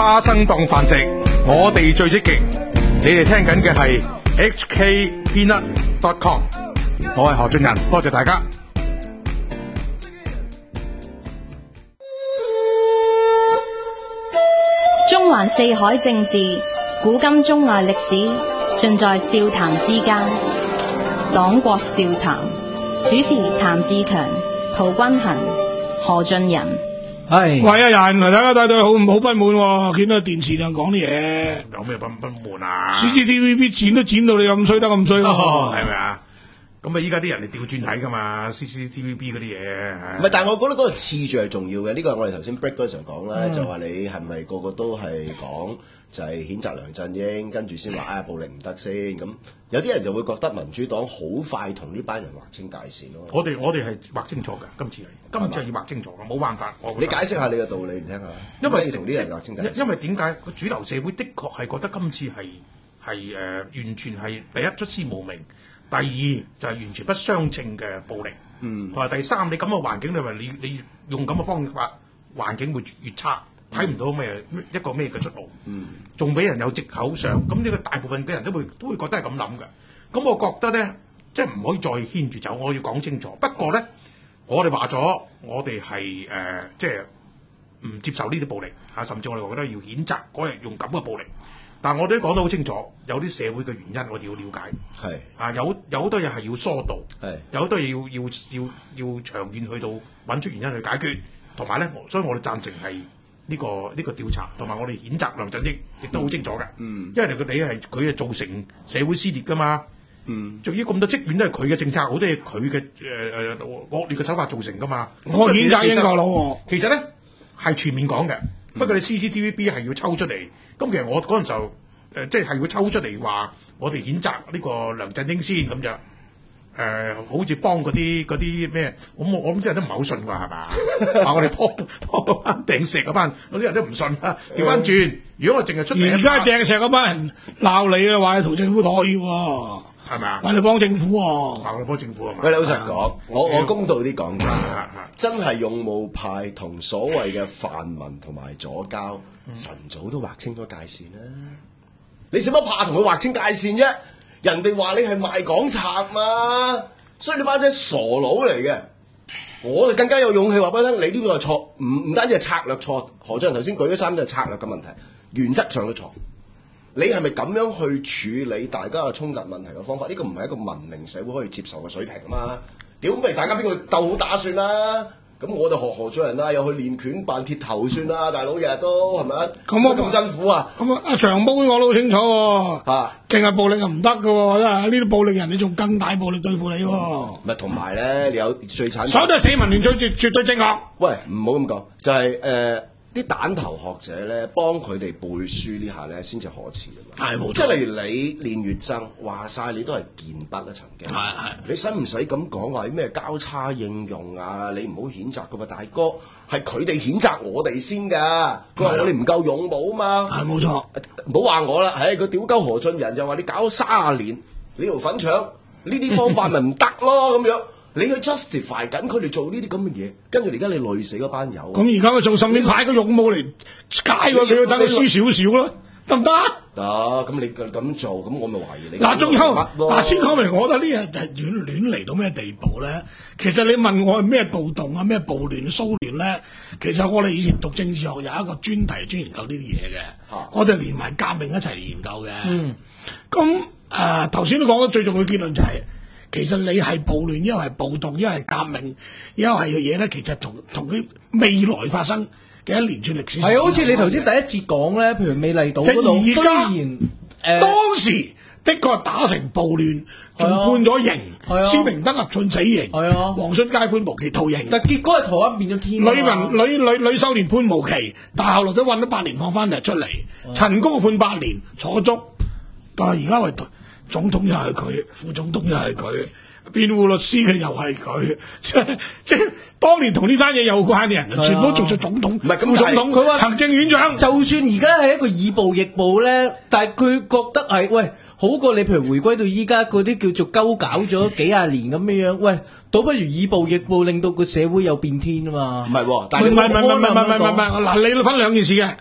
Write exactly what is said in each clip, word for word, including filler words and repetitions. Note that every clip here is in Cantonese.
花生當飯食，我哋最積極。你哋聽緊嘅係 H K Peanut dot com， 我係何俊仁，多謝大家。 中環四海政治，古今中外歷史，盡在笑談之間。黨國笑談，主持譚志強、陶君行、何俊仁。 係喂啊人，大家睇到好唔好不滿喎？見到電視上講啲嘢， 有咩不不滿啊 ？C C T V B 剪都剪到你咁衰得咁衰咯， 係咪啊？咁啊！依家啲人哋調轉睇噶嘛 ，C C T V B 嗰啲嘢。 唔係，但係我覺得嗰個次序係重要嘅。呢、這個係我哋頭先 break 嗰陣講啦，嗯、就話你係咪個個都係講就係譴責梁振英，跟住先話啊暴力唔得先。咁有啲人就會覺得民主黨好快同呢班人劃清界線咯。 我哋我哋係劃清楚嘅，今次係今次係要劃清楚嘅，冇辦法。我你解釋下你嘅道理唔聽下？因為同啲人劃清界線。 因為點解個主流社會的確係覺得今次係係誒完全係第一出師無名。第二就係、是、完全不相稱嘅暴力，嗯，同埋第三，你咁嘅環境，你話你你用咁嘅方法，環境會越差，睇唔到咩一個咩嘅出路，嗯，仲俾人有藉口上，咁呢個大部分嘅人都會都會覺得係咁諗嘅。咁我覺得咧，即係唔可以再牽住走，我要講清楚。不過咧，我哋話咗，我哋係誒即係唔接受呢啲暴力嚇，甚至我哋覺得要譴責嗰人用咁嘅暴力。但係我哋都講得好清楚，有啲社會嘅原因，我哋要了解。係啊，有有好多嘢係要疏導，係有好多嘢要要要要長遠去到揾出原因去解決。同埋咧，所以我哋贊成係呢、呢個呢、呢個調查，同埋我哋譴責梁振英，亦都好清楚嘅。嗯，因為佢哋係佢係造成社會撕裂㗎嘛。嗯，仲要咁多積怨都係佢嘅政策，好多嘢佢嘅誒誒惡劣嘅手法造成㗎嘛。我譴責英國佬，其實咧係全面講嘅。嗯、不過你 C C T V B 係要抽出嚟。咁其實我嗰陣就誒、呃，即係係會抽出嚟話，我哋譴責呢個梁振英先咁就誒、呃，好似幫嗰啲嗰啲咩，我我諗啲人都唔係好信㗎，係嘛？話我哋拖拖班掟石嗰班，嗰啲人都唔信啊！調翻轉，如果我淨係出嚟，而家掟石嗰班人鬧你啊，話你同政府妥協喎，係咪啊？話你幫政府喎，話我哋幫政府啊嘛？ 喂，老實講，我我公道啲講嘅，真係勇武派同所謂嘅泛民同埋左膠。晨早都劃清咗界線啦，你使乜怕同佢劃清界線啫？人哋話你係賣港賊嘛，所以你班仔傻佬嚟嘅。我哋更加有勇氣話俾你聽，你呢個係錯，唔唔單止係策略錯。何俊仁頭先舉咗三個策略嘅問題，原則上都錯。你係咪咁樣去處理大家嘅衝突問題嘅方法？呢、這個唔係一個文明社會可以接受嘅水平啊嘛！屌咪大家邊個鬥好打算啦？咁我哋學何俊仁啦，又去練拳扮鐵頭算啦，大佬日日都係咪啊？咁我咁辛苦啊！咁啊，阿長毛我都好清楚喎，嚇，淨係暴力就唔得嘅喎，真係呢啲暴力人你仲更大暴力對付你喎。唔係同埋咧，你有最慘，所有都係市民聯最絕絕對正確。喂，唔好咁講，就係誒啲蛋頭學者咧，幫佢哋背書呢下咧，先至可恥啊嘛。係冇錯，即係例如你練乙錚，話晒你都係健筆啦，曾經。係係。你使唔使咁講話咩交叉應用啊？你唔好譴責佢嘛，大哥，係佢哋譴責我哋先㗎。佢話我哋唔夠勇武啊嘛。係冇錯。唔好話我啦，唉，佢屌鳩何俊仁就話你搞咗卅年，你條粉腸呢啲方法咪唔得咯咁樣。你去 justify 緊佢哋做呢啲咁嘅嘢，跟住而家你累死嗰班友。咁而家咪仲順便派個勇武嚟街喎，佢要等你輸少少咯，得唔得？得，咁你咁做，咁我咪懷疑你。嗱，仲有嗱，先講明，我覺得呢樣就係亂亂嚟到咩地步咧？其實你問我係咩暴動啊、咩暴亂、騷亂咧？其實我哋以前讀政治學有一個專題專研究呢啲嘢嘅，啊、我哋連埋革命一齊嚟研究嘅。嗯。咁誒頭先都講咗最重要嘅結論就係、是。其實你係暴亂，因為係暴動，因為係革命，因為係嘅嘢咧，其實同同佢未來發生嘅一連串歷史係好似你頭先第一節講咧，譬如美麗島嗰度，雖然誒、呃、當時的確打成暴亂，仲判咗刑，施明德啊判死刑，黃信介判無期徒刑，但結果係台灣變咗天。呂文呂呂呂秀蓮判無期，但係後來都揾咗八年放翻嚟出嚟，陳菊判八年坐足，但係而家為總統又係佢，副總統又係佢，辯護律師嘅又係佢，即係即係當年同呢單嘢有關嘅人，全部做咗總統，唔係副總統，佢話行政院長。就算而家係一個以暴易暴咧，但係佢覺得係喂好過你，譬如回歸到依家嗰啲叫做鳩搞咗幾廿年咁樣樣，喂，倒不如以暴易暴，令到個社會有變天啊嘛。唔係，但係唔係唔係唔係唔係唔係唔係，嗱，你分兩件事嘅。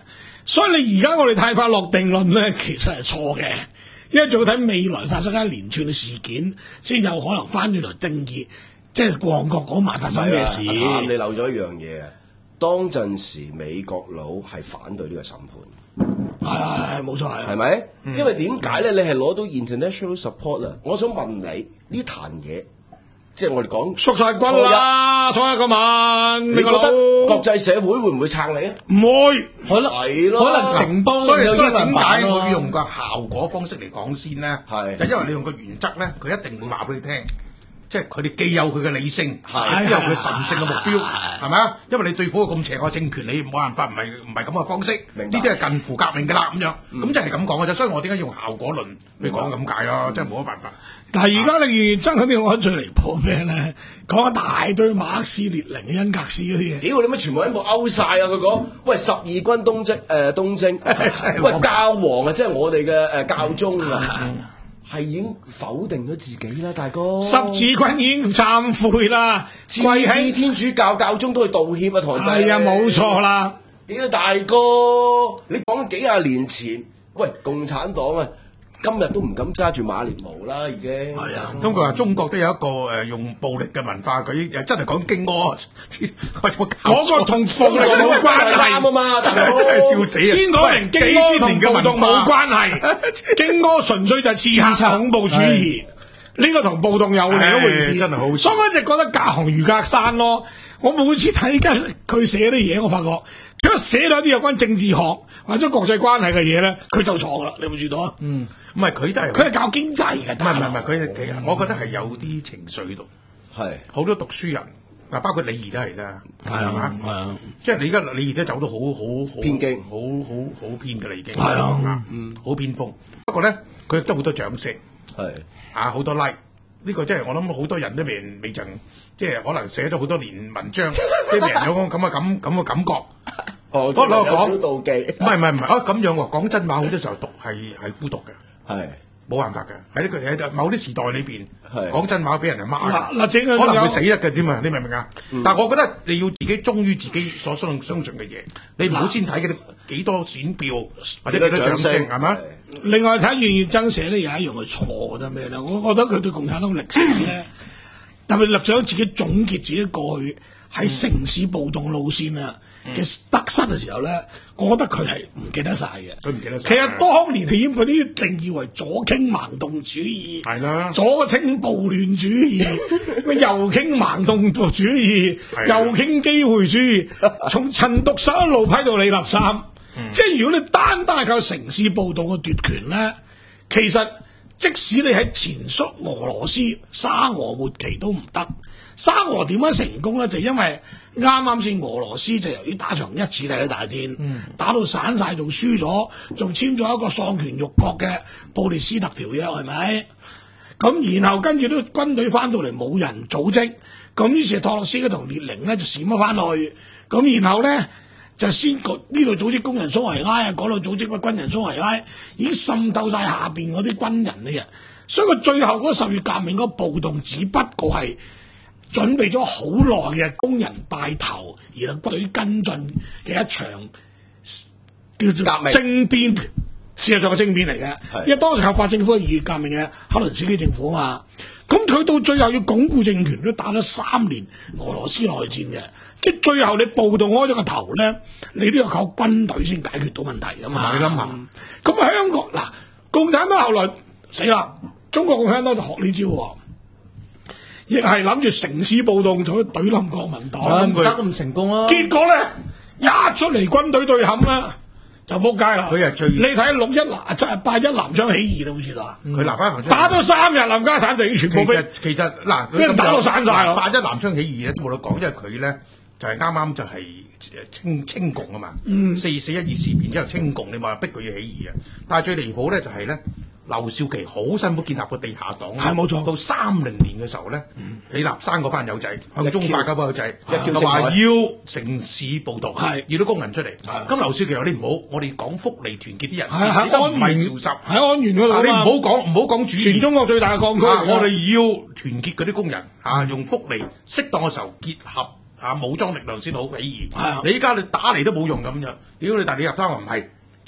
所以你而家我哋太快落定論咧，其實係錯嘅，因為仲要睇未來發生一連串嘅事件，先有可能翻轉嚟定義，即係旺角嗰晚發生咩事。 啊、你漏咗一樣嘢啊！當陣時美國佬係反對呢個審判， 係係冇錯係， 係咪？嗯、因為點解咧？你係攞到 international support 啊！我想問你呢壇嘢。即係我哋講縮晒軍啦，坐一個晚， 你覺得國際社會會唔會撐你啊？ 唔會， 可能係咯，可能城邦所以有所以點英文版解我要用個效果方式嚟講先咧？ 係就因為你用個原則咧，佢一定會話俾你聽，即係佢哋既有佢嘅理性， 係亦都有佢神聖嘅目標，係咪啊？因為你對付個咁邪惡政權，你冇辦法唔係唔係咁嘅方式，呢啲係近乎革命㗎啦咁樣，咁就係咁講嘅啫。所以我點解用效果論去講咁解咯？真係冇乜辦法。 但係而家你認真嗰啲，我覺得最離譜咩咧？講一大堆馬克思列寧、恩格斯嗰啲嘢。 屌你乜全部一部勾晒啊！佢講喂十二軍東征誒東征，喂教皇啊，即係我哋嘅誒教宗啊，係已經否定咗自己啦，大哥。 十字軍已經懺悔啦， 跪喺天主教教宗都去道歉啊，堂弟。 係啊，冇錯啦。 屌大哥，你講幾廿年前，喂共產黨啊！今日都唔敢揸住馬連毛啦，已經。係啊， 咁佢話中國都有一個誒、呃、用暴力嘅文化，佢誒真係講經屙， 嗰個同暴力冇關係啊嘛，大佬真係笑死啊！ 先講明經屙同暴動冇關係，經屙純粹就係刺客恐怖主義，呢個同暴動有另一回事。 真係好， 所以我一直覺得隔行如隔山咯。我每次睇緊佢寫啲嘢，我發覺佢一寫到一啲有關政治學或者國際關係嘅嘢咧，佢就錯啦。你有冇注到啊？ 嗯。唔係佢都係， 佢係教經濟嘅， 唔係唔係唔係，佢其實我覺得係有啲情緒喺度， 係好多讀書人嗱，包括李儀都係啦，係嘛？ 係啊， 即係你而家李儀都走到好好好偏激， 好好好偏嘅啦已經， 係啊， 嗯，好偏鋒。不過咧，佢亦都好多獎賞， 係啊好多 like，呢個即係我諗好多人都未未曾，即係可能寫咗好多年文章，啲人有咁嘅感咁嘅感覺。 哦， 我攞有少講妒忌， 唔係唔係唔係，啊咁樣喎，講真話好多時候讀係係孤獨嘅。 係冇辦法嘅，喺呢個喺某啲時代裏邊， 係講真話俾人哋罵， 嗱嗱整可能會死得嘅添啊！你明唔明啊？但係我覺得你要自己忠於自己所相相信嘅嘢，你唔好先睇嗰啲幾多選票或者幾多掌聲，係咪？ 另外睇願意增寫咧，有一樣係錯，覺得咩咧？我覺得佢對共產黨歷史咧，特別立咗自己總結自己過去喺城市暴動路線啊嘅得失嘅時候咧，我覺得佢係唔記得晒嘅。 佢唔記得晒。 其實當年係已經俾啲定義為左傾盲動主義， 係啦， 左傾暴亂主義，咩右傾盲動主義，右傾機會主義，從陳獨秀一路批到李立三。嗯、即係如果你單單係靠城市暴動嘅奪權咧，其實即使你喺前蘇俄羅斯沙俄末期都唔得。沙俄點樣成功咧？就因為啱啱先俄羅斯就由於打場一次大嘅大戰，嗯、打到散晒，仲輸咗，仲簽咗一個喪權辱國嘅布列斯特條約，係咪？咁然後跟住都軍隊翻到嚟冇人組織，咁於是托洛斯基同列寧咧就閃咗翻去，咁然後咧就先呢度組織工人蘇維埃啊，嗰度組織乜軍人蘇維埃，已經滲透晒下邊嗰啲軍人嘅人，所以佢最後嗰十月革命嗰個暴動只不過係準備咗好耐嘅工人帶頭，然後軍隊跟進嘅一場叫做政變，事實上係政變嚟嘅。因為當時合法政府係二月革命嘅克倫斯基政府啊嘛，咁佢到最後要鞏固政權都打咗三年俄羅斯內戰嘅，即係最後你暴動開咗個頭咧，你都要靠軍隊先解決到問題㗎嘛。 你諗下， 咁香港嗱，共產黨後來死啦，中國共產黨就學呢招喎。亦係諗住城市暴動就去懟冧國民黨， 唔得咁成功啦。 結果咧一出嚟軍隊對冚啦，就仆街啦。 佢係最你睇六一南即係八一南昌起義啦，好似話佢南昌打咗三日，冚家產就已經全部俾其實嗱， 俾人打到散晒咯。 八一南昌起義咧都冇得講，因為佢咧就係啱啱就係清清共啊嘛。嗯、四四一二事變之後清共，你話逼佢要起義啊，但係最離譜咧就係咧。劉少奇好辛苦建立個地下黨， 係冇錯。 到三零年嘅時候咧，嗯、李立山嗰班友仔向中發嗰班友仔， 一話要城市暴動，係要啲工人出嚟。咁劉少奇話：你唔好，我哋講福利團結啲人， 喺安源潮濕， 喺安源嗰度。 你唔好講唔好講主義， 全中國最大嘅礦區。 我哋要團結嗰啲工人，啊，用福利適當嘅時候結合啊武裝力量先好起義。你依家你打嚟都冇用咁樣，屌你！但李立山話唔係。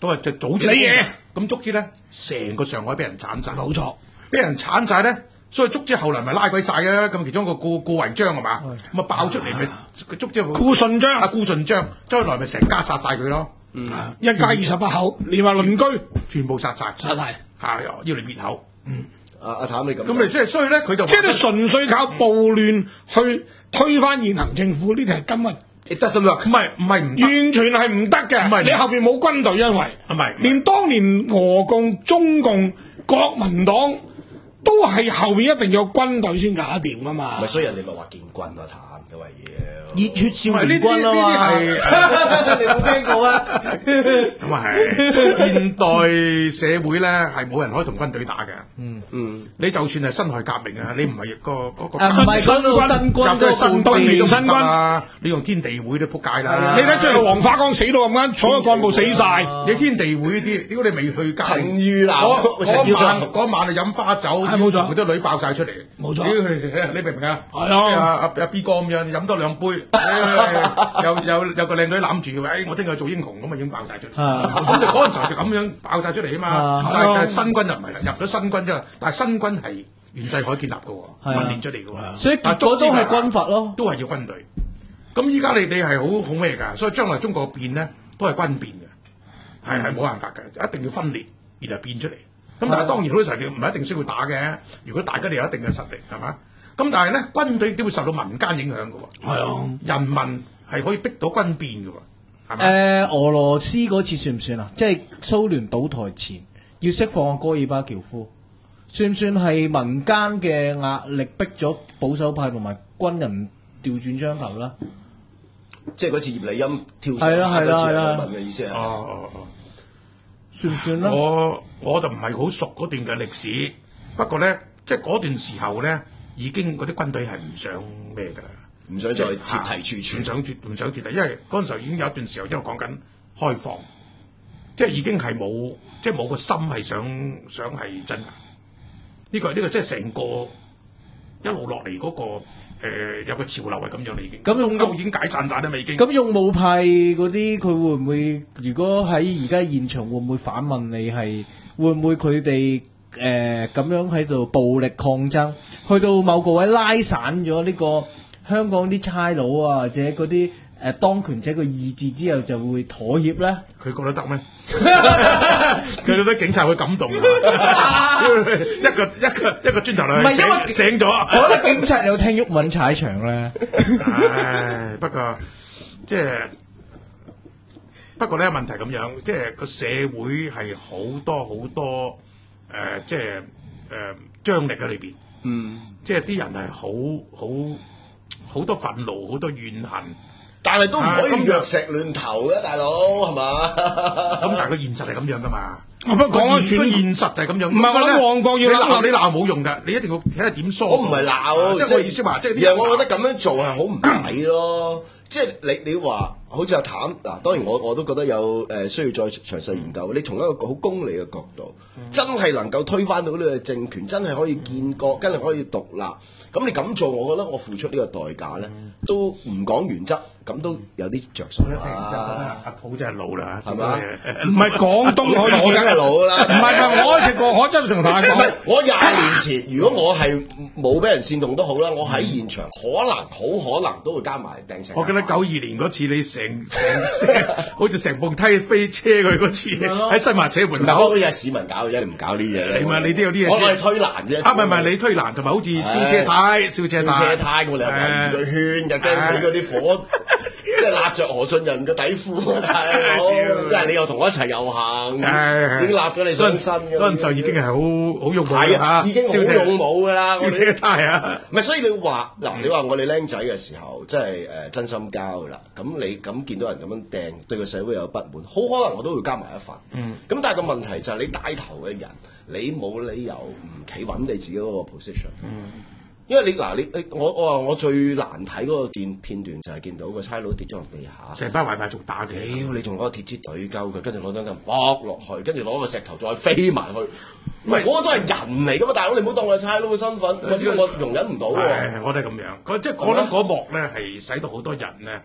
咁啊就組織你嘢， 咁足之咧，成個上海俾人鏟晒， 冇錯， 俾人鏟晒咧。所以足之後來咪拉鬼晒嘅，咁其中一個顧顧維章係嘛，咁啊爆出嚟咪佢足之顧順章啊顧順章，將來咪成家殺晒佢咯， 嗯，一家二十八口，連埋鄰居全部殺晒， 殺晒， 係要嚟滅口。 嗯， 阿阿譚你咁， 咁你即係所以咧，佢就即係你純粹靠暴亂去推翻現行政府，呢啲係今日。 It doesn't work， 唔係唔係唔完全係唔得嘅， 唔係你後邊冇軍隊，因為唔係連當年俄共、中共、國民黨都係後邊一定要有軍隊先搞得掂噶嘛。 咪所以人哋咪話建軍咯，譚嘅為熱血少年呢啲軍啊嘛， 你冇聽過啊？ 咁啊係現代社會咧係冇人可以同軍隊打嘅。 嗯嗯， 你就算係辛亥革命啊，你唔係個嗰個啊唔係講到新軍入咗新當年軍你都唔新軍得啊！你用天地會都撲街啦！ 你睇最後黃花崗死到咁啱，所有幹部死晒。 你天地會呢啲，如果你未去街， 陳裕南嗰陳裕嗰晚南嗰晚啊飲花酒， 係冇錯佢啲女爆晒出嚟， 冇錯屌你明唔明啊？ 係啊阿阿阿 B 哥咁樣飲多兩杯，有有有個靚女攬住佢，誒我聽日做英雄咁啊已經爆晒出嚟。咁你嗰陣時候就咁樣爆晒出嚟啊嘛。但係新軍就唔係啦，入咗新軍之後，但係新軍係袁世凱建立嘅喎，訓練出嚟嘅喎。 所以結果都係軍閥咯， 都係要軍隊。咁依家你你係好好咩㗎？所以將來中國變咧都係軍變嘅，係係冇辦法嘅，一定要分裂，然後變出嚟。咁但係當然好多時候你唔係一定需要打嘅。如果大家哋有一定嘅實力，係嘛？咁但係咧軍隊都會受到民間影響嘅喎。 係啊， 人民係可以逼到軍變嘅喎，係咪？ 誒，俄羅斯嗰次算唔算啊？即係蘇聯倒台前要釋放戈爾巴喬夫，算唔算係民間嘅壓力逼咗保守派同埋軍人調轉槍頭啦？ 即係嗰次葉利欽跳上係啦係啦係啦嗰次問嘅意思係。 哦哦哦， 算唔算咧？ 我我就唔係好熟嗰段嘅歷史，不過咧，即係嗰段時候咧，已經嗰啲軍隊係唔想咩㗎啦。 唔想再鐵蹄處處， 唔想鐵唔想鐵蹄，因為嗰陣時候已經有一段時候，因為講緊開放，即係已經係冇，即係冇個心係想想係真嘅。呢個呢個即係成個一路落嚟嗰個誒有個潮流係咁樣啦，已經。 咁用都已經解散晒啦嘛，已經。 咁勇武派嗰啲佢會唔會？如果喺而家現場會唔會反問你係會唔會佢哋誒咁樣喺度暴力抗爭，去到某個位拉散咗呢個香港啲差佬啊，或者嗰啲誒當權者嘅意志之後就會妥協咧？ 佢覺得得咩？佢覺得警察會感動啊！一個一個一個磚頭嚟， 唔係因為醒咗。 我覺得警察有聽鬱文踩場咧。 唉，不過即係不過咧問題咁樣，即係個社會係好多好多誒、呃，即係誒、呃、張力喺裏邊。 嗯， 即係啲人係好好好多憤怒，好多怨恨。 但係都唔可以啊藥石亂投嘅，大佬係嘛？ 咁但係個現實係咁樣噶嘛。 不過講咗個選現實就係咁樣。 唔係我諗旺角要你鬧鬧你鬧冇用㗎，你一定要睇下點疏。 我唔係鬧， 即係我意思話，即係啲而係我覺得咁樣做係好唔抵咯。即係你你話好似阿譚嗱，當然我我都覺得有誒、呃、需要再詳細研究。你從一個好公理嘅角度，嗯、真係能夠推翻到呢個政權，真係可以建國，真係可以獨立。咁你咁做，我覺得我付出呢個代價咧，都唔講原則，咁都有啲着數啦。 阿普真係老啦， 係嘛？ 唔係廣東可以， 我梗係老啦。 唔係唔係，我食過，我真係同大家唔係講， 我廿年前，如果我係冇俾人煽動都好啦，我喺現場可能好可能都會加埋掟石。 我記得九二年嗰次，你成成成好似成部梯飛車佢嗰次，喺新華社門嗱， 口。 嗰啲係市民搞嘅啫，你唔搞呢啲嘢。 你咪你都有啲嘢。 我係推欄啫。 啊，唔係唔係，你推欄同埋好似燒車胎、燒車燒胎、 車胎，我哋又圍住個圈，又驚死嗰啲火，即係揦着何俊仁嘅底褲，大佬，即係你又同我一齊遊行，已經揦咗你上身嘅。 嗰陣就已經係好好勇武係啊， 嚇， 已經好勇武㗎啦。 燒車胎啊！ 唔係，所以你話嗱，你話我哋僆仔嘅時候，即係誒真心交㗎啦。咁你咁見到人咁樣掟，對個社會有不滿，好可能我都會加埋一份。嗯。咁但係個問題就係你帶頭嘅人，你冇理由唔企穩你自己嗰個 position。嗯。因為你嗱你你我我話我最難睇嗰個片片段就係見到個差佬跌咗落地下， 成班壞壞族打嘅。 屌你仲攞個鐵枝懟鳩佢，跟住攞張凳剝落去，跟住攞個石頭再飛埋去。唔係嗰個都係人嚟噶嘛，大佬你唔好當我係差佬嘅身份，我知道我容忍唔到喎。 我都係咁樣。即係我諗嗰幕咧係使到好多人咧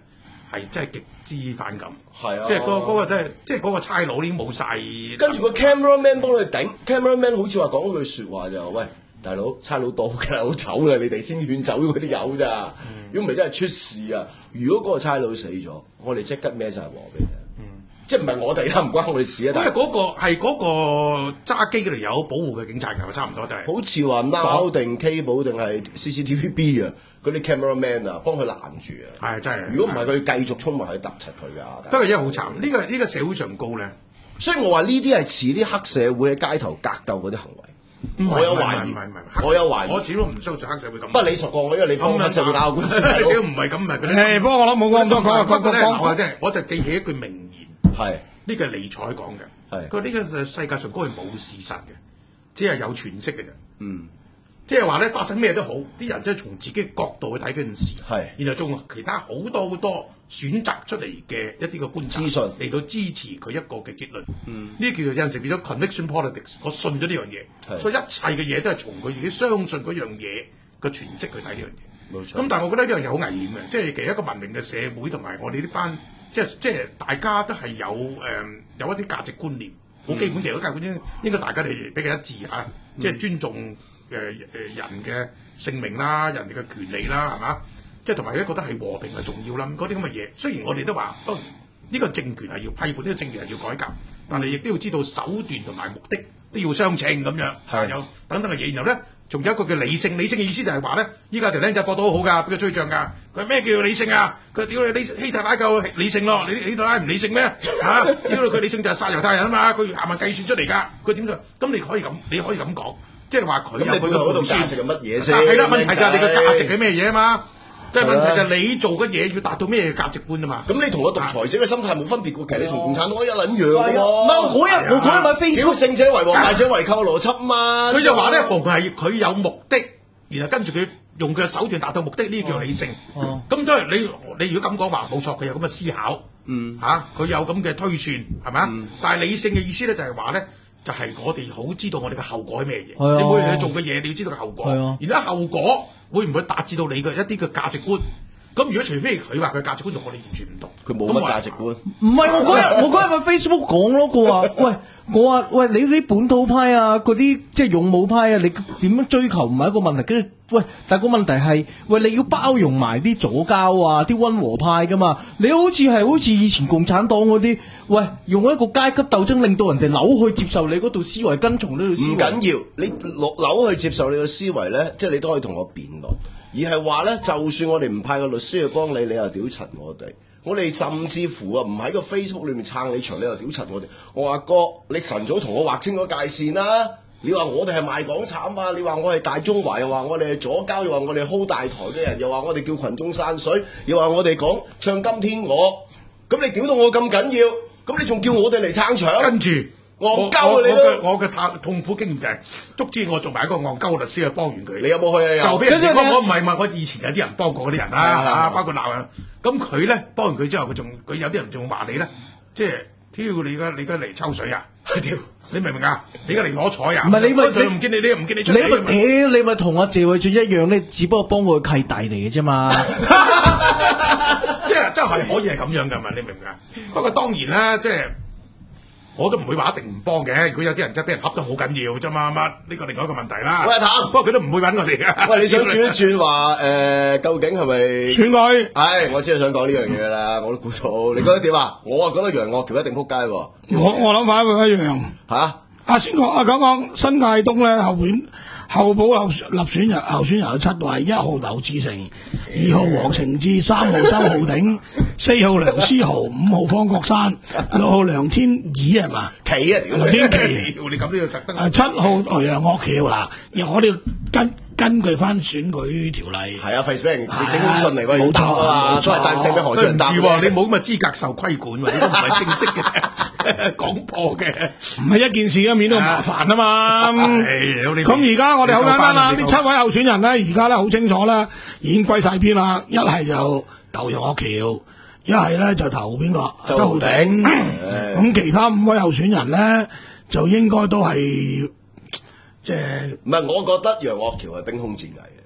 係真係極之反感。 係啊， 即係嗰嗰個真係，即係嗰個差佬已經冇晒。 跟住個 cameraman 幫佢頂，cameraman 好似話講句説話就喂，大佬差佬到嘅，好走嘅，你哋先勸走嗰啲友咋。如果唔係真係出事啊！如果嗰個差佬死咗，我哋即刻孭晒鑊俾你。嗯，即係唔係我哋啦，唔關我哋事啊。 因為嗰個係嗰個揸機嗰條友保護嘅警察㗎，差唔多都係。 好似話 Now 定 Cable 定係 C C T V B 啊，嗰啲 cameraman 啊，幫佢攔住啊。 係真係。如果唔係佢繼續衝埋去揼柒佢㗎。 不過真係好慘，呢個呢個社會上高咧。 所以我話呢啲係似啲黑社會喺街頭格鬥嗰啲行為。我有懷疑，我有懷疑， 我始終唔需要做黑社會咁。 不過你熟過我，因為你幫黑社會打過官司。 你都唔係咁咪嗰啲。 誒，不過我諗冇講講講講講講。即係我就記起一句名言， 係呢個係尼采講嘅。 係佢話呢個世界上嗰係冇事實嘅，只係有詮釋嘅啫。 嗯， 即係話咧，發生咩都好，啲人都係從自己角度去睇嗰件事， 係， 然後仲其他好多好多選擇出嚟嘅一啲嘅觀察資訊嚟到支持佢一個嘅結論。 嗯， 呢啲叫做有陣時變咗 conviction politics。我信咗呢樣嘢，所以一切嘅嘢都係從佢自己相信嗰樣嘢嘅詮釋去睇呢樣嘢。 冇錯。 咁但係我覺得呢樣嘢好危險嘅，即係其實一個文明嘅社會同埋我哋呢班，即係即係大家都係有誒、呃、有一啲價值觀念，好基本嘅嗰價值觀念應該大家哋比較一致嚇、啊，即係尊重誒誒、呃、人嘅性命啦、人哋嘅權利啦，係嘛？即係同埋咧覺得係和平係重要啦，嗰啲咁嘅嘢。雖然我哋都話，當然呢個政權係要批判，呢個政權係要改革，但係亦都要知道手段同埋目的都要相稱咁樣，係有等等嘅嘢。然後咧，仲有一個叫理性，理性嘅意思就係話咧，依家條僆仔搏到好好㗎，俾佢追漲㗎。佢咩叫理性啊？佢屌你理希特拉夠理性咯，你希特拉唔理性咩？嚇，屌佢理性就係殺猶太人啊嘛，佢慢慢計算出嚟㗎，佢點做？咁你可以咁，你可以咁講，即係話佢有佢嘅盤算。 價值係乜嘢先？ 係啦，問題就係你嘅價值係咩嘢啊嘛？即係問題就係你做嘅嘢要達到咩價值觀啊嘛？ 咁你同個獨裁者嘅心態冇分別嘅，其實你同共產黨一撚樣嘅喎。 唔係嗰日我嗰日咪 Facebook 勝者為王，敗者為寇邏輯嘛。 佢就話咧，逢係佢有目的，然後跟住佢用佢嘅手段達到目的，呢啲叫理性。 哦， 咁都係你你如果咁講話冇錯，佢有咁嘅思考， 嗯嚇佢有咁嘅推算係咪啊？但係理性嘅意思咧就係話咧，就係我哋好知道我哋嘅後果係咩嘢。 係啊， 你每樣你做嘅嘢，你要知道個後果。 係啊， 然後後果會唔會達至到你嘅一啲嘅價值觀？咁如果除非佢話佢價值觀同我哋完全唔同， 佢冇乜價值觀。 唔係我嗰日我嗰日咪 Facebook 講咯，佢話喂我話喂你啲本土派啊，嗰啲即係勇武派啊，你點樣追求唔係一個問題，跟住喂，但係個問題係喂你要包容埋啲左膠啊，啲溫和派噶嘛，你好似係好似以前共產黨嗰啲，喂用一個階級鬥爭令到人哋扭去接受你嗰套思維，跟從呢套思維。 唔緊要，你扭去接受你嘅思維咧，即係你都可以同我辯論。而係話咧，就算我哋唔派個律師去幫你，你又屌柒我哋。我哋甚至乎啊，唔喺個 Facebook 裏面撐你場，你又屌柒我哋。我話哥，你晨早同我劃清咗界線啦。你話我哋係賣港產啊，你話我係大中華，又話我哋係左膠，又話我哋 hold 大台嘅人，又話我哋叫群眾散水，又話我哋講唱今天我。咁你屌到我咁緊要，咁你仲叫我哋嚟撐場？ 跟住。 戇鳩啊！你都我嘅痛苦經驗就係，足之我做埋一個戇鳩律師去幫完佢。 你有冇去啊？ 就俾人哋講我唔係嘛，我以前有啲人幫過嗰啲人啦，嚇，包括鬧人。咁佢咧幫完佢之後，佢仲佢有啲人仲話你咧，即係挑你而家你而家嚟抽水啊！屌，你明唔明啊？你而家嚟攞彩啊？ 唔係你咪你唔見你你又唔見你出嚟？ 你咪屌你咪同阿謝偉俊一樣咧，只不過幫佢契弟嚟嘅啫嘛。 即係真係可以係咁樣㗎嘛？你明唔明啊？不過當然啦，即係。我都唔會話一定唔幫嘅，如果有啲人真係俾人恰得好緊要啫嘛，乜呢個另外一個問題啦。 喂，阿譚， 不過佢都唔會揾我哋嘅。 喂，你想轉一轉話誒？究竟係咪選舉？ 係，我知你想講呢樣嘢啦，我都估到。你覺得點啊？我啊覺得楊岳橋一定撲街喎。 我我諗法一樣一樣嚇。 啊，先講啊，講講新界東咧後邊。候補候立選人候選人有七位，一號劉志成，二號黃成智，三號周浩鼎，四號梁思豪，五號方國珊，六號梁天儀係嘛？ 奇啊！ 梁天琦， 你咁都要特登。 啊，七號楊岳橋嗱，我哋跟根據翻選舉條例。 係啊，費事俾人整封信嚟喎，冇答啊嘛，都係帶定俾何俊仁答。 對唔住喎，你冇咁嘅資格受規管喎，你都唔係正式嘅廣播嘅， 唔係一件事嘅，免到麻煩啊嘛。咁而家我哋好簡單啦，呢七位候選人咧，而家咧好清楚啦，已經歸晒編啦。一係就投楊岳橋，一係咧就投邊個周浩鼎。咁其他五位候選人咧，就應該都係即係唔係？我覺得楊岳橋係兵凶戰危嘅。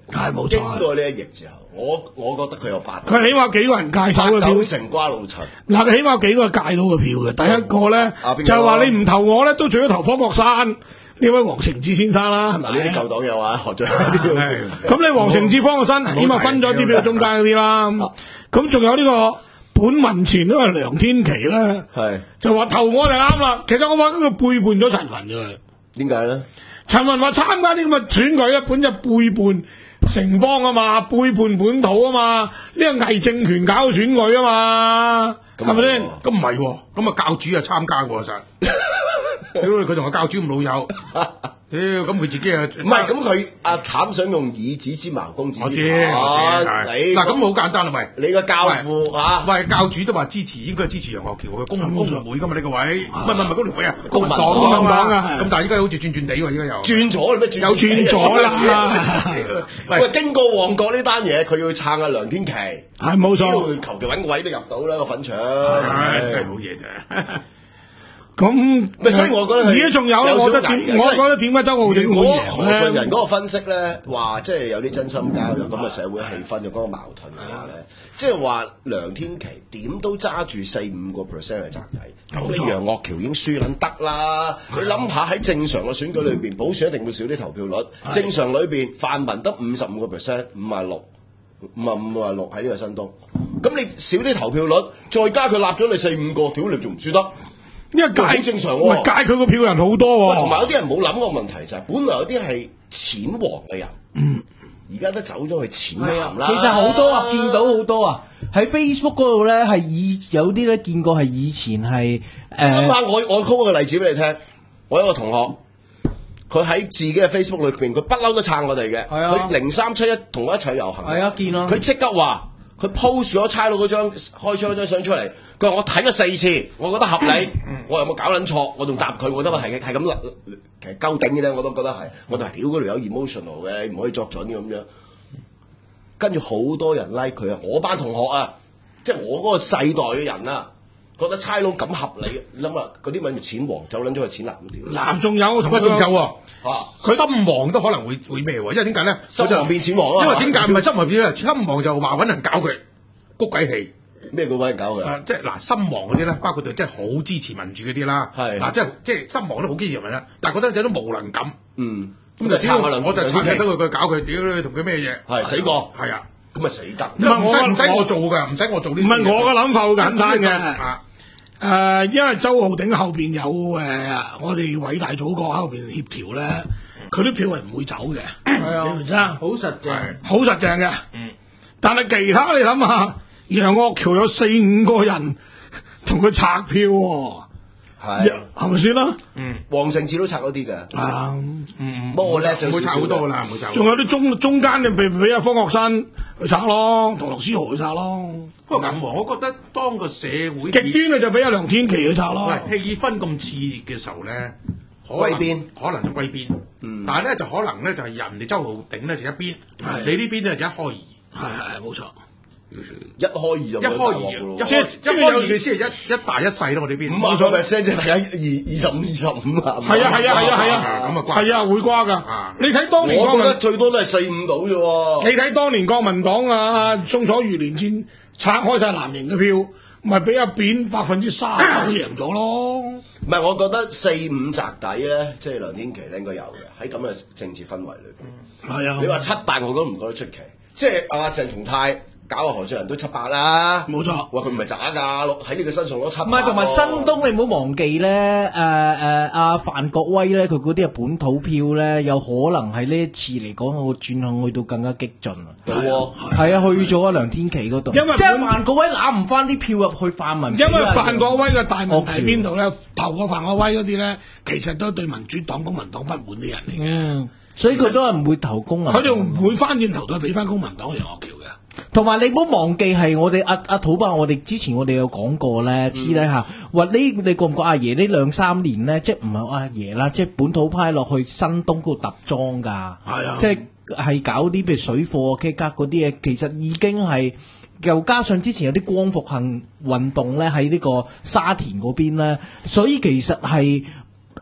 係冇錯經過呢一役之後，我我覺得佢有八佢起碼幾個人戒手八嘅票九。成瓜老襯。 嗱，佢起碼有幾個戒到嘅票嘅。第一個咧啊邊個就係話你唔投我咧，都最咗投方國山呢位黃成智先生啦，係咪？ 嗱，呢啲舊黨友啊，學咗啲。 咁你黃成智、方國山起碼分咗啲俾中間嗰啲啦。咁仲有呢個本民前呢個梁天琦咧， 係就話投我就啱啦。其實我話佢背叛咗陳雲嘅。 點解咧？ 陳雲話參加啲咁嘅選舉咧，本就背叛城邦啊嘛，背叛本土啊嘛，呢個偽政權搞選舉啊嘛，係咪先？ 咁唔係喎，咁啊教主啊參加喎，實。屌佢同個教主咁老友，屌咁佢自己啊唔係咁佢阿譚想用以子之矛攻子之我知， 盾我知係你嗱咁好簡單啦，喂。 你個教父嚇， 喂，教主都話支持，應該係支持楊岳橋嘅公公民會噶嘛呢個位，唔係唔係唔係嗰條位啊，公民黨公民黨啊係咁但係依家好似轉轉地喎，依家又轉咗咩？轉有轉咗啦， 喂，經過旺角呢單嘢，佢要撐阿梁天琦， 係冇錯。 屌求其揾個位都入到啦個粉腸， 唉真係冇嘢啫。 咁咪所以我覺得佢而家仲有， 有我覺得少危嘅點，我覺得點解周浩鼎如會果何俊仁贏咧？ 嗰個分析咧，話即係有啲真心交，有咁嘅社會氣氛，有嗰個矛盾嘅話咧，即係話梁天琦點都揸住四五個 percent 嘅擲底，咁你楊岳橋已經輸撚得啦！你諗下喺正常嘅選舉裏邊，補選一定會少啲投票率，正常裏邊泛民得五十五個 percent，五啊六。五啊五啊六喺呢個新東，咁你少啲投票率，再加佢立咗你四五個，屌你仲唔輸得？ 因為好戒正常喎喂戒佢個票人好多喂， 喎。 同埋有啲人冇諗個問題就係、本來有啲係淺黃嘅人，而家都走咗去淺藍啦。 其實好多啊，見到好多啊，喺 Facebook 嗰度咧係以有啲咧見過係以前係誒啱啱我我講個例子俾你聽，我有個同學。佢喺自己嘅 Facebook 裏邊，佢不嬲都撐我哋嘅。 係啊佢零三七一同我一齊遊行嘅。 係啊見啊佢即刻話，佢 post 咗差佬嗰張開槍嗰張相出嚟。佢話我睇咗四次，我覺得合理。我有冇搞撚錯？我仲答佢，我覺得係係咁其實鳩頂嘅咧，我都覺得係。我就係屌嗰條友 emotional 嘅，唔可以作準咁樣。跟住好多人 like 佢啊！我班同學啊，即係我嗰個世代嘅人啊。覺得差佬咁合理，你諗下嗰啲咪淺黃走撚咗去淺藍咁屌？ 嗱，仲有同喂， 佢仲有喎， 啊佢深黃都可能會會咩喎？因為點解咧？ 深黃變淺黃啊因為點解唔係深黃變咧？深黃就話揾人搞佢，谷鬼氣。 咩嗰班人搞嘅？ 啊，即係嗱，深黃嗰啲咧，包括對即係好支持民主嗰啲啦。 係嗱，即係即係深黃都好支持民主，但係覺得有啲無能感。 嗯， 咁就撐我兩我就撐兩得佢，佢搞佢，屌你同佢咩嘢？ 係死過， 係啊， 咁咪死得。 因為唔使唔係我唔使我做㗎，唔使我做呢啲嘢。 唔係我嘅諗法好簡單嘅。 啊， 誒、因為周浩鼎後邊有誒、我哋偉大祖國喺後邊協調咧，佢啲票係唔會走嘅， 係啊你明唔明啊？ 好實淨。 好實淨嘅。 嗯但係其他你諗下，楊岳橋有四五個人同佢拆票喎、 係係咪先啦？ 黃成智都拆嗰啲嘅， 啊， 嗯， 不過咧少唔會少炒好多㗎啦，唔會炒。 仲有啲中中間你俾俾阿方國山去拆咯，同羅思豪去拆咯， 不過銀黃，我覺得當個社會極端嘅就俾阿梁天琦去拆咯。 喂氣氛咁熾熱嘅時候咧，可能歸邊可能就歸邊。 嗯但係咧就可能咧就係人哋周浩鼎咧就一邊，你呢邊咧就一開二。 係係冇錯。 一開二就一開二，一開即係一開二嘅先係一一大一細咯，我呢邊。 五啊個 percent 即係大家二二十五二十五啊。 係啊係啊係啊係咁啊， 啊瓜係啊會瓜㗎啊。 你睇當年國民我覺得最多都係四五到啫喎。 你睇當年國民黨啊，中楚餘連戰拆開晒藍營嘅票，咪俾阿扁百分之三十九贏咗咯。 唔係，我覺得四五擲底咧，即係梁天琦咧應該有嘅，喺咁嘅政治氛圍裏邊。 係啊你話七八我都唔覺得出奇，即係阿鄭松泰搞個何俊仁都七八啦， 冇錯喂，佢唔係渣㗎，攞喺你嘅身上攞七八喎。 唔係，同埋新東你唔好忘記咧，誒誒阿范國威咧，佢嗰啲係本土票咧，有可能係呢一次嚟講，我轉向去到更加激進啊！ 有喎， 係啊，去咗啊梁天琦嗰度， 因為即係本范國威攬唔翻啲票入去泛民， 因為范國威嘅大問題惡邊度咧？投過范國威嗰啲咧，其實都係對民主黨、公民黨不滿啲人嚟嘅。 嗯，所以佢都係唔會投公啊。 佢哋唔會翻轉頭再俾翻公民黨楊岳橋嘅。 同埋你唔好忘記係我哋阿阿土伯，我哋之前我哋有講過咧，私底下話呢，你覺唔覺阿爺呢兩三年咧，即係唔係阿爺啦，即係本土派落去新東嗰度揼莊㗎， 係啊即係係搞啲譬如水貨、K 格嗰啲嘢，其實已經係又加上之前有啲光復行運動咧喺呢個沙田嗰邊咧，所以其實係。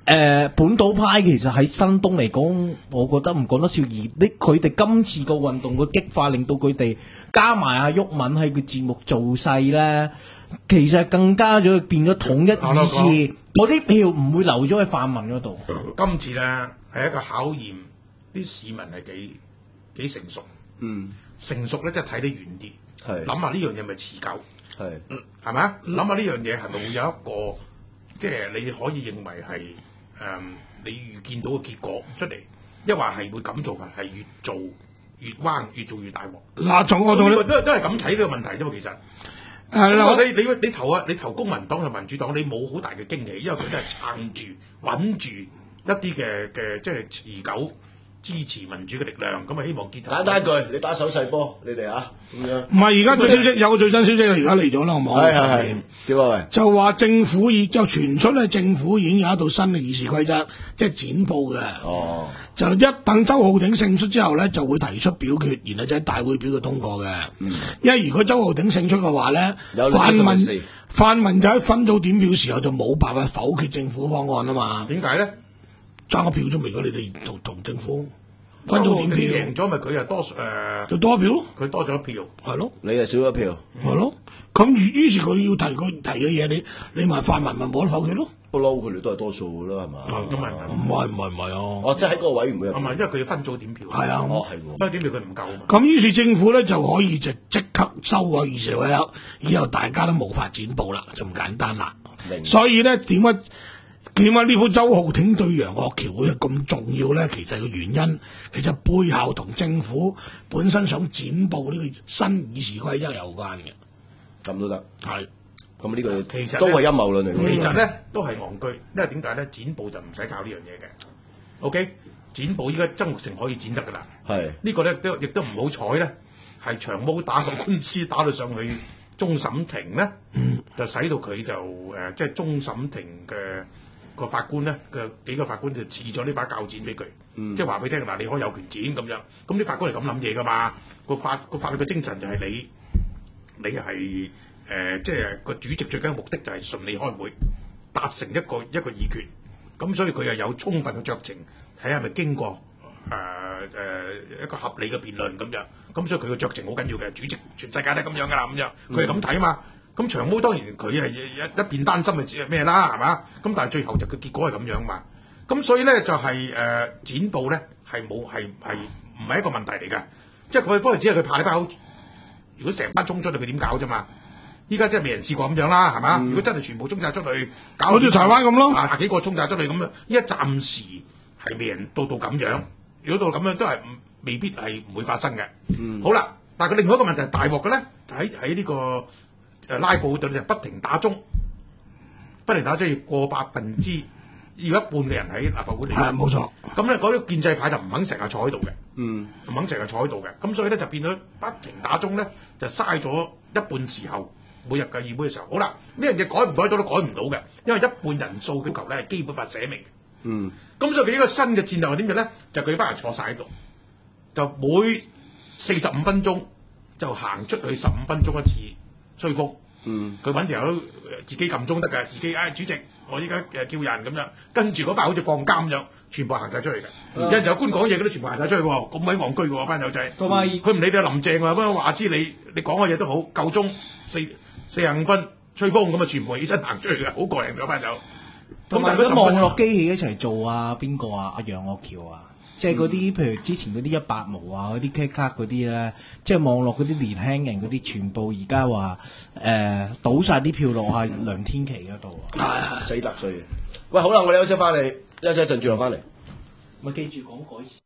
誒本土派其實喺新東嚟講，我覺得唔講得笑，而呢佢哋今次個運動嘅激化，令到佢哋加埋阿毓民喺個節目造勢咧，其實更加咗變咗統一意思，嗰啲票唔會留咗喺泛民嗰度。 今次咧係一個考驗，啲市民係幾幾成熟， 嗯， 成熟咧即係睇得遠啲， 係諗下呢樣嘢咪持久， 係係咪啊？諗下呢樣嘢係咪會有一個，即係你可以認為係誒、嗯、你預見到嘅結果出嚟，一話係會咁做法，係越做越彎，越做越大鑊。 嗱，從我同你都都係咁睇呢個問題啫嘛，其實。 係啦， 你你你投啊，你投公民黨同民主黨，你冇好大嘅驚喜，因為佢都係撐住、穩住一啲嘅嘅，即係持久支持民主嘅力量。咁啊，希望結合。 簡單一句，你打手勢波，你哋啊咁樣。 唔係而家最消息有個最新消息，而家嚟咗啦，好冇？ 係係係，點啊喂？ 就話政府已就傳出咧，政府已經有一套新嘅議事規則，即係剪布嘅。 哦， 就一等周浩鼎勝出之後咧，就會提出表決，然後就喺大會表決通過嘅。嗯，因為如果周浩鼎勝出嘅話咧，泛民泛民就喺分組點票時候就冇辦法否決政府方案啊嘛。 點解咧？ 爭個票啫，如果你哋同同政府分組點票贏咗，咪佢又多誒，呃、 就多票咯。 佢多咗票， 係咯， 你又少咗票， 係咯。咁於於是佢要提佢提嘅嘢，你你咪泛民咪冇得否決咯。 不嬲佢哋都係多數噶啦，係嘛？ 咁咪唔係唔係唔係哦。 哦，即係喺嗰個委員會入邊。唔係，因為佢要分組點票。 係啊， 哦係喎。 分組點票佢唔夠啊嘛。 咁於是政府咧就可以就即刻收個議事規則，以後大家都無法剪布啦，就咁簡單啦。所以咧點解點解呢鋪周浩鼎對楊岳橋會係咁重要咧？其實個原因其實背後同政府本身想剪布呢個新議事規則有關嘅。 咁都得， 係。 咁呢個其實都係陰謀論嚟嘅。 其實咧都係戇居，因為點解咧？剪布就唔使靠呢樣嘢嘅。OK，剪布依家曾鈺成可以剪得㗎啦。 係呢個咧都亦都唔好彩咧，係長毛打個官司打到上去終審庭咧，嗯、就使到佢就誒、呃、即係終審庭嘅個法官咧嘅幾個法官就賜咗呢把鉸剪俾佢，嗯、即係話俾你聽嗱，你可以有權剪咁樣。咁啲法官係咁諗嘢㗎嘛？個法個法律嘅精神就係你你係。誒、呃，即係個主席最緊要目的就係順利開會，達成一個一個議決。咁所以佢又有充分嘅酌情，睇下係咪經過誒誒、呃呃、一個合理嘅辯論咁樣。咁所以佢嘅酌情好緊要嘅。主席全世界都係咁樣㗎啦，咁樣佢係咁睇啊嘛。咁長毛當然佢係一一邊擔心係咩啦，係嘛？咁但係最後就個結果係咁樣嘛。咁所以咧就係、是、誒、呃、剪布咧係冇係係唔係一個問題嚟㗎。即係佢不過只係佢怕呢班口，如果成班衝出去佢點搞啫嘛？依家真係未人試過咁樣啦，係嘛？嗯、如果真係全部衝晒出去，搞好似台灣咁咯， 廿幾個衝晒出去咁樣，依家暫時係未人到到咁樣。如果到咁樣都係未必係唔會發生嘅。嗯、好啦，但係佢另外一個問題係大鑊嘅咧，喺喺呢個誒拉布度就不停打鐘，不停打鐘要過百分之要一半嘅人喺立法會嚟。 係冇錯。 咁咧嗰啲建制派就唔肯成日坐喺度嘅，唔、 嗯、 肯成日坐喺度嘅。咁所以咧就變咗不停打鐘咧，就嘥咗一半時候。每日嘅議會嘅時候，好啦，呢樣嘢改唔改到都改唔到嘅，因為一半人數要求咧係基本法寫明嘅。嗯，咁所以佢呢個新嘅戰略係點嘅咧？就佢班人坐晒喺度，就每四十五分鐘就行出去十五分鐘一次吹風。嗯，佢揾條友自己撳鐘得㗎，自己唉、哎、主席，我依家誒叫人咁樣，跟住嗰班好似放監咁樣，全部行晒出去嘅。有陣時有官講嘢嗰啲全部行晒出去喎，咁鬼戇居喎班友仔。同埋佢唔理你林鄭啊，咁話知你你講嘅嘢都好，夠鐘四。四十五分吹風咁啊，全部起身行出去嘅，好過癮嗰班友。 同埋嗰網絡機器一齊做啊，邊個啊？阿楊岳橋啊，即係嗰啲譬如之前嗰啲一百毛啊，嗰啲 K 卡嗰啲咧，即係網絡嗰啲年輕人嗰啲，全部而家話誒倒晒啲票落喺梁天琦嗰度啊， 死得衰。喂，好啦，我哋休息翻嚟，休息一陣轉頭翻嚟。 咪記住講改善。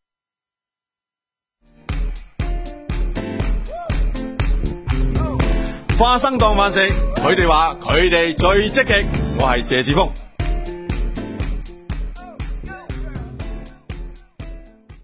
花生當飯食，佢哋話佢哋最積極，我係謝志峰。